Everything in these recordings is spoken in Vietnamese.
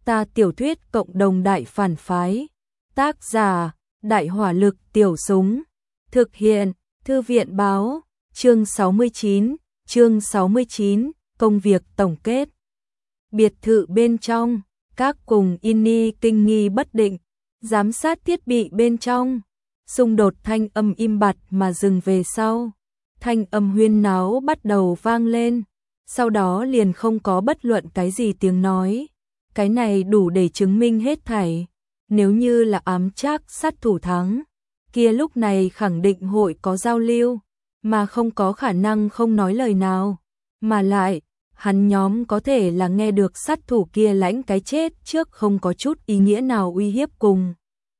Ta tiểu thuyết cộng đồng đại phản phái. Tác giả, Đại hỏa lực tiểu súng. Thực hiện, Thư viện báo, chương 69, công việc tổng kết. Biệt thự bên trong, các cùng Inni kinh nghi bất định, giám sát thiết bị bên trong. Xung đột thanh âm im bặt mà dừng về sau. Thanh âm huyên náo bắt đầu vang lên, sau đó liền không có bất luận cái gì tiếng nói. Cái này đủ để chứng minh hết thảy. Nếu như là ám trác sát thủ thắng, kia lúc này khẳng định hội có giao lưu, mà không có khả năng không nói lời nào. Mà lại, hắn nhóm có thể là nghe được sát thủ kia lãnh cái chết trước không có chút ý nghĩa nào uy hiếp cùng.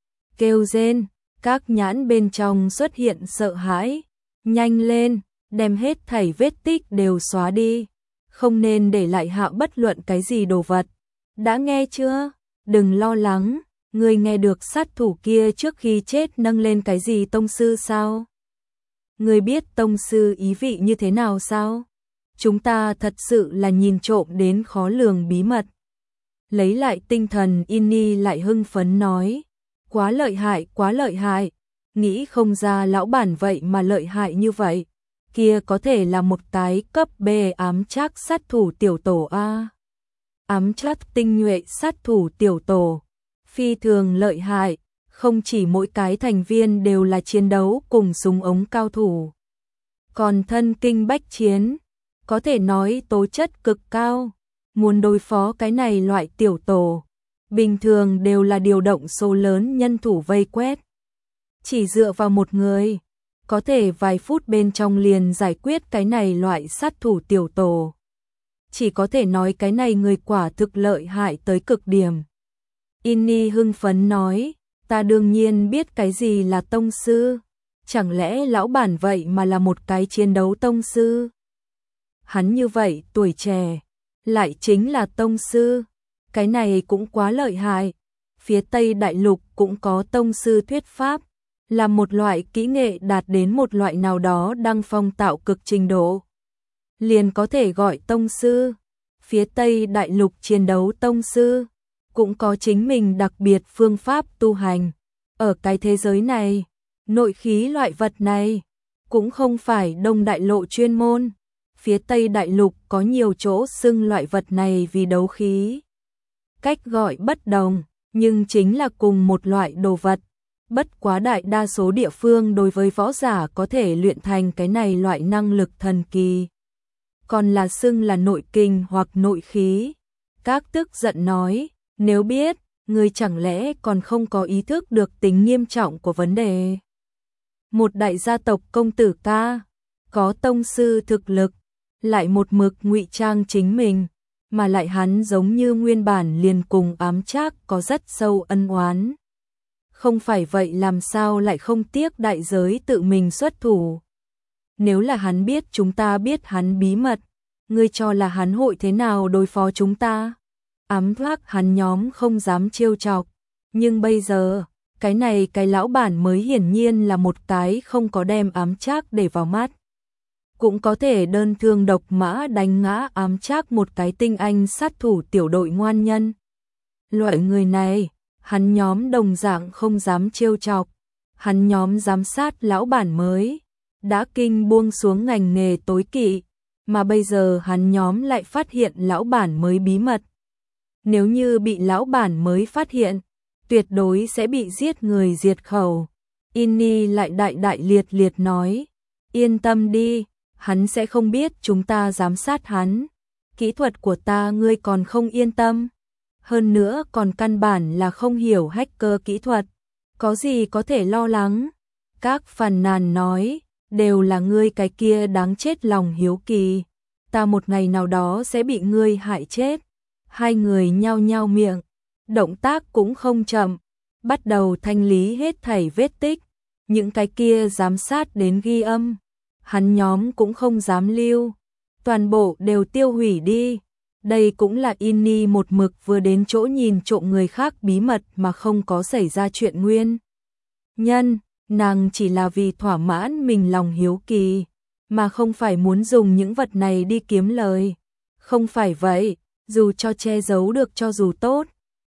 Kêu rên, các nhãn bên trong xuất hiện sợ hãi. Nhanh lên, đem hết thảy vết tích đều xóa đi. Không nên để lại hạ bất luận cái gì đồ vật. Đã nghe chưa? Đừng lo lắng. Ngươi nghe được sát thủ kia trước khi chết nâng lên cái gì tông sư sao? Ngươi biết tông sư ý vị như thế nào sao? Chúng ta thật sự là nhìn trộm đến khó lường bí mật. Lấy lại tinh thần, Inni lại hưng phấn nói. Quá lợi hại. Nghĩ không ra lão bản vậy mà lợi hại như vậy. Kia có thể là một cái cấp B ám trác sát thủ tiểu tổ A. Ám trác tinh nhuệ sát thủ tiểu tổ. Phi thường lợi hại, không chỉ mỗi cái thành viên đều là chiến đấu cùng súng ống cao thủ. Còn thân kinh bách chiến, có thể nói tố chất cực cao. Muốn đối phó cái này loại tiểu tổ, bình thường đều là điều động số lớn nhân thủ vây quét. Chỉ dựa vào một người, có thể vài phút bên trong liền giải quyết cái này loại sát thủ tiểu tổ. Chỉ có thể nói cái này người quả thực lợi hại tới cực điểm. Inni hưng phấn nói, ta đương nhiên biết cái gì là tông sư. Chẳng lẽ lão bản vậy mà là một cái chiến đấu tông sư? Hắn như vậy tuổi trẻ, lại chính là tông sư. Cái này cũng quá lợi hại. Phía Tây Đại Lục cũng có tông sư thuyết pháp, là một loại kỹ nghệ đạt đến một loại nào đó đăng phong tạo cực trình độ, liền có thể gọi tông sư. Phía Tây Đại Lục chiến đấu tông sư cũng có chính mình đặc biệt phương pháp tu hành. Ở cái thế giới này, nội khí loại vật này cũng không phải Đông Đại Lộ chuyên môn. Phía Tây Đại Lục có nhiều chỗ xưng loại vật này vì đấu khí. Cách gọi bất đồng, nhưng chính là cùng một loại đồ vật. Bất quá đại đa số địa phương đối với võ giả có thể luyện thành cái này loại năng lực thần kỳ, còn là xưng là nội kinh hoặc nội khí. Các tức giận nói, nếu biết, ngươi chẳng lẽ còn không có ý thức được tính nghiêm trọng của vấn đề. Một đại gia tộc công tử ca, có tông sư thực lực, lại một mực ngụy trang chính mình, mà lại hắn giống như nguyên bản liền cùng ám trác có rất sâu ân oán. Không phải vậy làm sao lại không tiếc đại giới tự mình xuất thủ. Nếu là hắn biết chúng ta biết hắn bí mật, ngươi cho là hắn hội thế nào đối phó chúng ta? Ám trác hắn nhóm không dám trêu chọc, nhưng bây giờ, cái này cái lão bản mới hiển nhiên là một cái không có đem ám trác để vào mắt. Cũng có thể đơn thương độc mã đánh ngã ám trác một cái tinh anh sát thủ tiểu đội ngoan nhân. Loại người này, hắn nhóm đồng dạng không dám trêu chọc. Hắn nhóm giám sát lão bản mới, đã kinh buông xuống ngành nghề tối kỵ, mà bây giờ hắn nhóm lại phát hiện lão bản mới bí mật. Nếu như bị lão bản mới phát hiện, tuyệt đối sẽ bị giết người diệt khẩu. Inni lại đại liệt nói, yên tâm đi, hắn sẽ không biết chúng ta giám sát hắn. Kỹ thuật của ta ngươi còn không yên tâm. Hơn nữa còn căn bản là không hiểu hacker kỹ thuật. Có gì có thể lo lắng. Các phàn nàn nói, đều là ngươi cái kia đáng chết lòng hiếu kỳ. Ta một ngày nào đó sẽ bị ngươi hại chết. Hai người nhao nhao miệng, động tác cũng không chậm, bắt đầu thanh lý hết thảy vết tích. Những cái kia giám sát đến ghi âm, hắn nhóm cũng không dám lưu, toàn bộ đều tiêu hủy đi. Đây cũng là Inni một mực vừa đến chỗ nhìn trộm người khác bí mật mà không có xảy ra chuyện nguyên nhân. Nàng chỉ là vì thỏa mãn mình lòng hiếu kỳ, mà không phải muốn dùng những vật này đi kiếm lời. Không phải vậy, dù cho che giấu được cho dù tốt,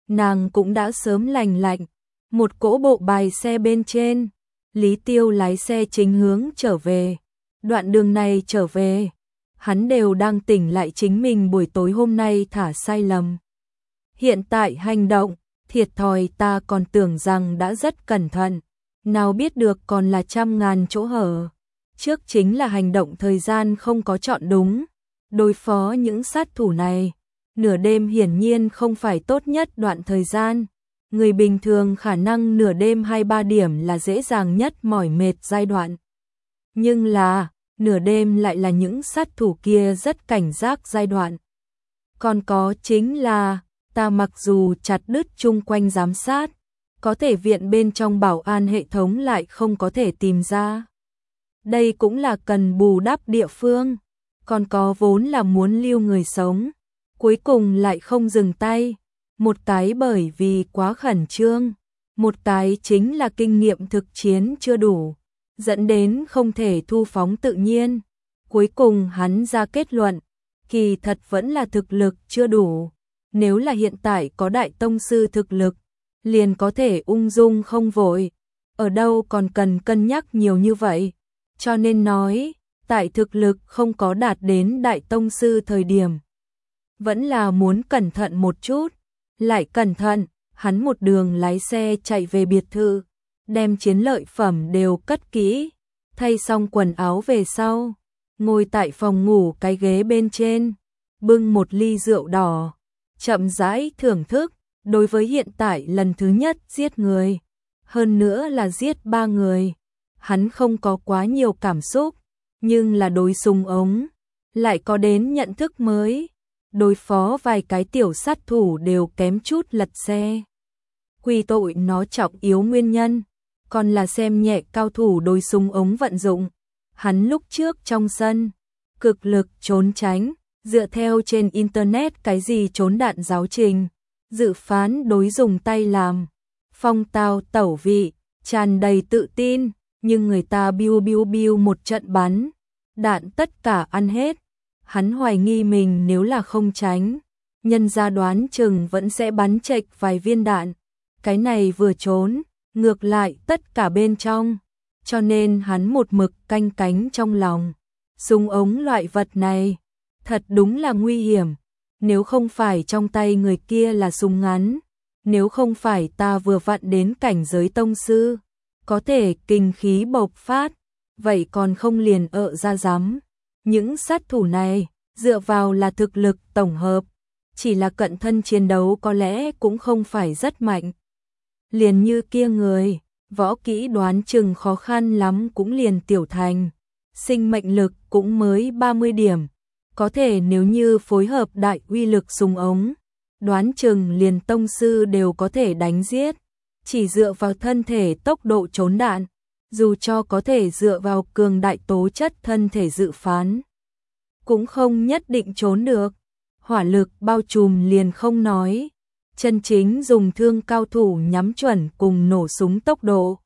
nàng cũng đã sớm lành lạnh, một cỗ bộ bài xe bên trên, Lý Tiêu lái xe chính hướng trở về. Đoạn đường này trở về, hắn đều đang tỉnh lại chính mình buổi tối hôm nay thả sai lầm. Hiện tại hành động, thiệt thòi, ta còn tưởng rằng đã rất cẩn thận, nào biết được còn là trăm ngàn chỗ hở. Trước chính là hành động thời gian không có chọn đúng, đối phó những sát thủ này. Nửa đêm hiển nhiên không phải tốt nhất đoạn thời gian. Người bình thường khả năng nửa đêm 2-3 điểm là dễ dàng nhất mỏi mệt giai đoạn. Nhưng là, nửa đêm lại là những sát thủ kia rất cảnh giác giai đoạn. Còn có chính là, ta mặc dù chặt đứt chung quanh giám sát, có thể viện bên trong bảo an hệ thống lại không có thể tìm ra. Đây cũng là cần bù đắp địa phương, còn có vốn là muốn lưu người sống, cuối cùng lại không dừng tay. Một cái bởi vì quá khẩn trương, một cái chính là kinh nghiệm thực chiến chưa đủ, dẫn đến không thể thu phóng tự nhiên. Cuối cùng hắn ra kết luận, kỳ thật vẫn là thực lực chưa đủ. Nếu là hiện tại có đại tông sư thực lực, liền có thể ung dung không vội, ở đâu còn cần cân nhắc nhiều như vậy. Cho nên nói, tại thực lực không có đạt đến đại tông sư thời điểm, vẫn là muốn cẩn thận một chút. Lại cẩn thận, hắn một đường lái xe chạy về biệt thự, đem chiến lợi phẩm đều cất kỹ, thay xong quần áo về sau, ngồi tại phòng ngủ cái ghế bên trên, bưng một ly rượu đỏ, chậm rãi thưởng thức. Đối với hiện tại lần thứ nhất giết người, hơn nữa là giết 3 người, hắn không có quá nhiều cảm xúc, nhưng là đối súng ống, lại có đến nhận thức mới. Đối phó vài cái tiểu sát thủ đều kém chút lật xe. Quy tội nó trọng yếu nguyên nhân, còn là xem nhẹ cao thủ đối súng ống vận dụng. Hắn lúc trước trong sân, cực lực trốn tránh, dựa theo trên internet cái gì trốn đạn giáo trình, dự phán đối dùng tay làm, phong tao tẩu vị, tràn đầy tự tin, nhưng người ta biu biu biu một trận bắn, đạn tất cả ăn hết. Hắn hoài nghi mình nếu là không tránh, nhân ra đoán chừng vẫn sẽ bắn chệch vài viên đạn. Cái này vừa trốn, ngược lại tất cả bên trong, cho nên hắn một mực canh cánh trong lòng. Súng ống loại vật này, thật đúng là nguy hiểm. Nếu không phải trong tay người kia là súng ngắn, nếu không phải ta vừa vặn đến cảnh giới tông sư, có thể kinh khí bộc phát, vậy còn không liền ra dám. Những sát thủ này, dựa vào là thực lực tổng hợp, chỉ là cận thân chiến đấu có lẽ cũng không phải rất mạnh. Liền như kia người, võ kỹ đoán chừng khó khăn lắm cũng liền tiểu thành, sinh mệnh lực cũng mới 30 điểm, có thể nếu như phối hợp đại uy lực súng ống, đoán chừng liền tông sư đều có thể đánh giết, chỉ dựa vào thân thể tốc độ trốn đạn. Dù cho có thể dựa vào cường đại tố chất thân thể dự phán, cũng không nhất định trốn được. Hỏa lực bao trùm liền không nói, chân chính dùng thương cao thủ nhắm chuẩn cùng nổ súng tốc độ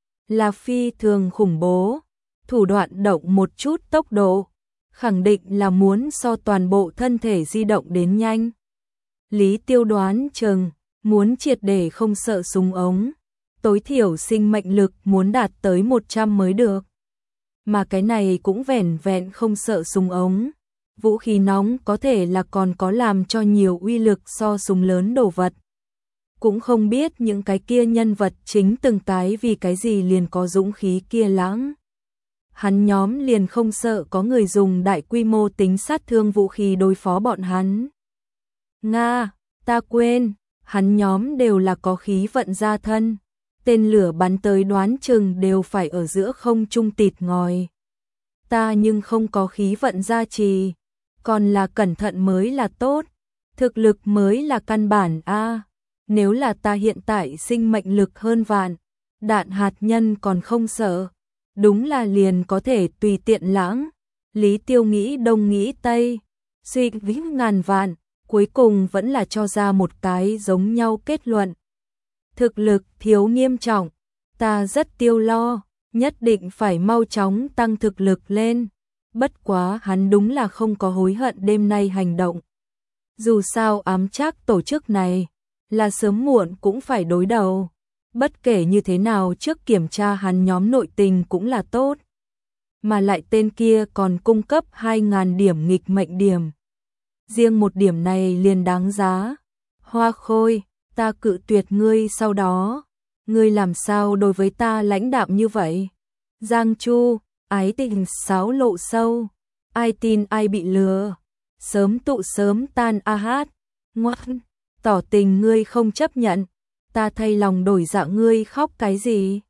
là phi thường khủng bố. Thủ đoạn động một chút tốc độ, khẳng định là muốn so toàn bộ thân thể di động đến nhanh. Lý Tiêu đoán chừng muốn triệt để không sợ súng ống, tối thiểu sinh mệnh lực muốn đạt tới 100 mới được. Mà cái này cũng vẻn vẹn không sợ súng ống. Vũ khí nóng có thể là còn có làm cho nhiều uy lực so súng lớn đồ vật. Cũng không biết những cái kia nhân vật chính từng cái vì cái gì liền có dũng khí kia lãng. Hắn nhóm liền không sợ có người dùng đại quy mô tính sát thương vũ khí đối phó bọn hắn. Nga, ta quên, hắn nhóm đều là có khí vận gia thân. Tên lửa bắn tới đoán chừng đều phải ở giữa không trung tịt ngòi. Ta nhưng không có khí vận gia trì, còn là cẩn thận mới là tốt, thực lực mới là căn bản a. Nếu là ta hiện tại sinh mệnh lực hơn vạn, đạn hạt nhân còn không sợ, đúng là liền có thể tùy tiện lãng. Lý Tiêu nghĩ đông nghĩ tây, suy nghĩ ngàn vạn, cuối cùng vẫn là cho ra một cái giống nhau kết luận. Thực lực thiếu nghiêm trọng, ta rất tiêu lo, nhất định phải mau chóng tăng thực lực lên. Bất quá hắn đúng là không có hối hận đêm nay hành động. Dù sao ám trác tổ chức này, là sớm muộn cũng phải đối đầu. Bất kể như thế nào trước kiểm tra hắn nhóm nội tình cũng là tốt. Mà lại tên kia còn cung cấp 2.000 điểm nghịch mệnh điểm. Riêng một điểm này liền đáng giá. Hoa Khôi, ta cự tuyệt ngươi sau đó. Ngươi làm sao đối với ta lãnh đạm như vậy? Giang Chu, ái tình xáo lộ sâu. Ai tin ai bị lừa. Sớm tụ sớm tan a hát. Ngoan, tỏ tình ngươi không chấp nhận. Ta thay lòng đổi dạ ngươi khóc cái gì?